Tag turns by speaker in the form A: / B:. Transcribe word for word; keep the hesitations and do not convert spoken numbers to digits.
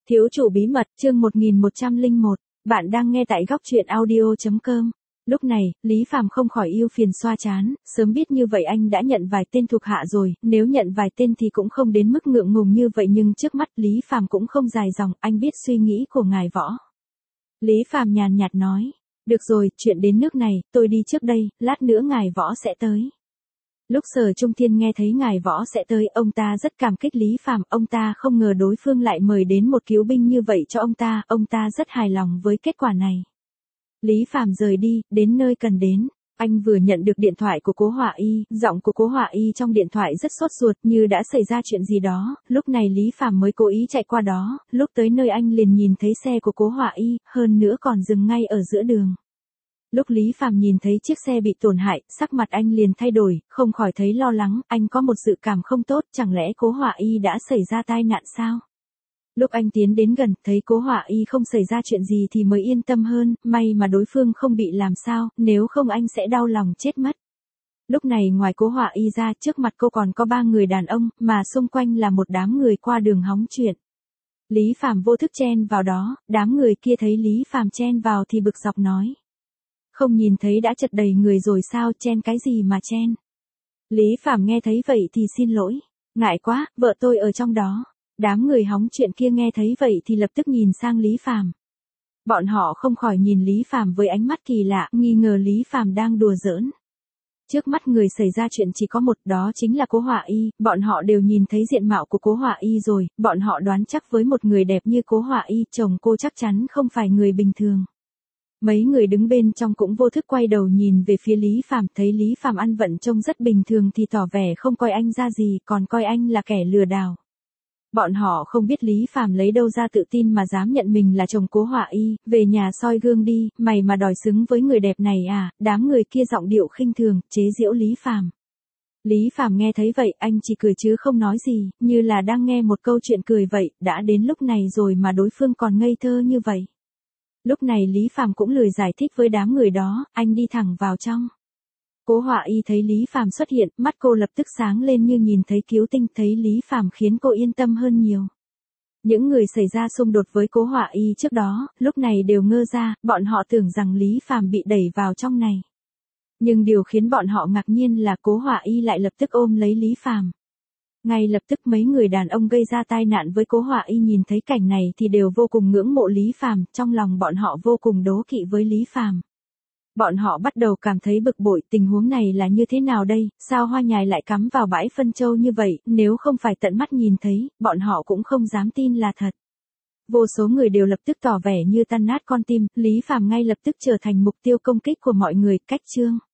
A: Thiếu chủ bí mật, chương một nghìn một trăm lẻ một, bạn đang nghe tại góc truyện audio chấm com. Lúc này, Lý Phàm không khỏi yêu phiền xoa chán, sớm biết như vậy anh đã nhận vài tên thuộc hạ rồi, nếu nhận vài tên thì cũng không đến mức ngượng ngùng như vậy, nhưng trước mắt Lý Phàm cũng không dài dòng, anh biết suy nghĩ của ngài Võ. Lý Phàm nhàn nhạt nói, được rồi, chuyện đến nước này, tôi đi trước đây, lát nữa ngài Võ sẽ tới. Lúc Sở Trung Thiên nghe thấy ngài Võ sẽ tới, ông ta rất cảm kích Lý Phàm, ông ta không ngờ đối phương lại mời đến một cứu binh như vậy cho ông ta, ông ta rất hài lòng với kết quả này. Lý Phàm rời đi, đến nơi cần đến. Anh vừa nhận được điện thoại của Cố Họa Y, giọng của Cố Họa Y trong điện thoại rất sốt ruột, như đã xảy ra chuyện gì đó, lúc này Lý Phàm mới cố ý chạy qua đó, lúc tới nơi anh liền nhìn thấy xe của Cố Họa Y, hơn nữa còn dừng ngay ở giữa đường. Lúc Lý Phàm nhìn thấy chiếc xe bị tổn hại, sắc mặt anh liền thay đổi, không khỏi thấy lo lắng, anh có một dự cảm không tốt, chẳng lẽ Cố Họa Y đã xảy ra tai nạn sao? Lúc anh tiến đến gần, thấy Cố Họa Y không xảy ra chuyện gì thì mới yên tâm hơn, may mà đối phương không bị làm sao, nếu không anh sẽ đau lòng chết mất. Lúc này ngoài Cố Họa Y ra, trước mặt cô còn có ba người đàn ông, mà xung quanh là một đám người qua đường hóng chuyện. Lý Phàm vô thức chen vào đó, đám người kia thấy Lý Phàm chen vào thì bực dọc nói. Không nhìn thấy đã chật đầy người rồi sao, chen cái gì mà chen. Lý Phàm nghe thấy vậy thì xin lỗi. Ngại quá, vợ tôi ở trong đó. Đám người hóng chuyện kia nghe thấy vậy thì lập tức nhìn sang Lý Phàm. Bọn họ không khỏi nhìn Lý Phàm với ánh mắt kỳ lạ, nghi ngờ Lý Phàm đang đùa giỡn. Trước mắt người xảy ra chuyện chỉ có một, đó chính là Cố Họa Y, bọn họ đều nhìn thấy diện mạo của Cố Họa Y rồi, bọn họ đoán chắc với một người đẹp như Cố Họa Y, chồng cô chắc chắn không phải người bình thường. Mấy người đứng bên trong cũng vô thức quay đầu nhìn về phía Lý Phàm, thấy Lý Phàm ăn vận trông rất bình thường thì tỏ vẻ không coi anh ra gì, còn coi anh là kẻ lừa đảo. Bọn họ không biết Lý Phàm lấy đâu ra tự tin mà dám nhận mình là chồng Cố Họa Y, về nhà soi gương đi, mày mà đòi xứng với người đẹp này à, đám người kia giọng điệu khinh thường, chế giễu Lý Phàm. Lý Phàm nghe thấy vậy, anh chỉ cười chứ không nói gì, như là đang nghe một câu chuyện cười vậy, đã đến lúc này rồi mà đối phương còn ngây thơ như vậy. Lúc này Lý Phàm cũng lười giải thích với đám người đó, anh đi thẳng vào trong. Cố Họa Y thấy Lý Phàm xuất hiện, mắt cô lập tức sáng lên như nhìn thấy cứu tinh, thấy Lý Phàm khiến cô yên tâm hơn nhiều. Những người xảy ra xung đột với Cố Họa Y trước đó, lúc này đều ngơ ra, bọn họ tưởng rằng Lý Phàm bị đẩy vào trong này. Nhưng điều khiến bọn họ ngạc nhiên là Cố Họa Y lại lập tức ôm lấy Lý Phàm. Ngay lập tức mấy người đàn ông gây ra tai nạn với Cố Họa Y nhìn thấy cảnh này thì đều vô cùng ngưỡng mộ Lý Phàm, trong lòng bọn họ vô cùng đố kỵ với Lý Phàm. Bọn họ bắt đầu cảm thấy bực bội, tình huống này là như thế nào đây, sao hoa nhài lại cắm vào bãi phân châu như vậy, nếu không phải tận mắt nhìn thấy, bọn họ cũng không dám tin là thật. Vô số người đều lập tức tỏ vẻ như tan nát con tim, Lý Phàm ngay lập tức trở thành mục tiêu công kích của mọi người, cách chương.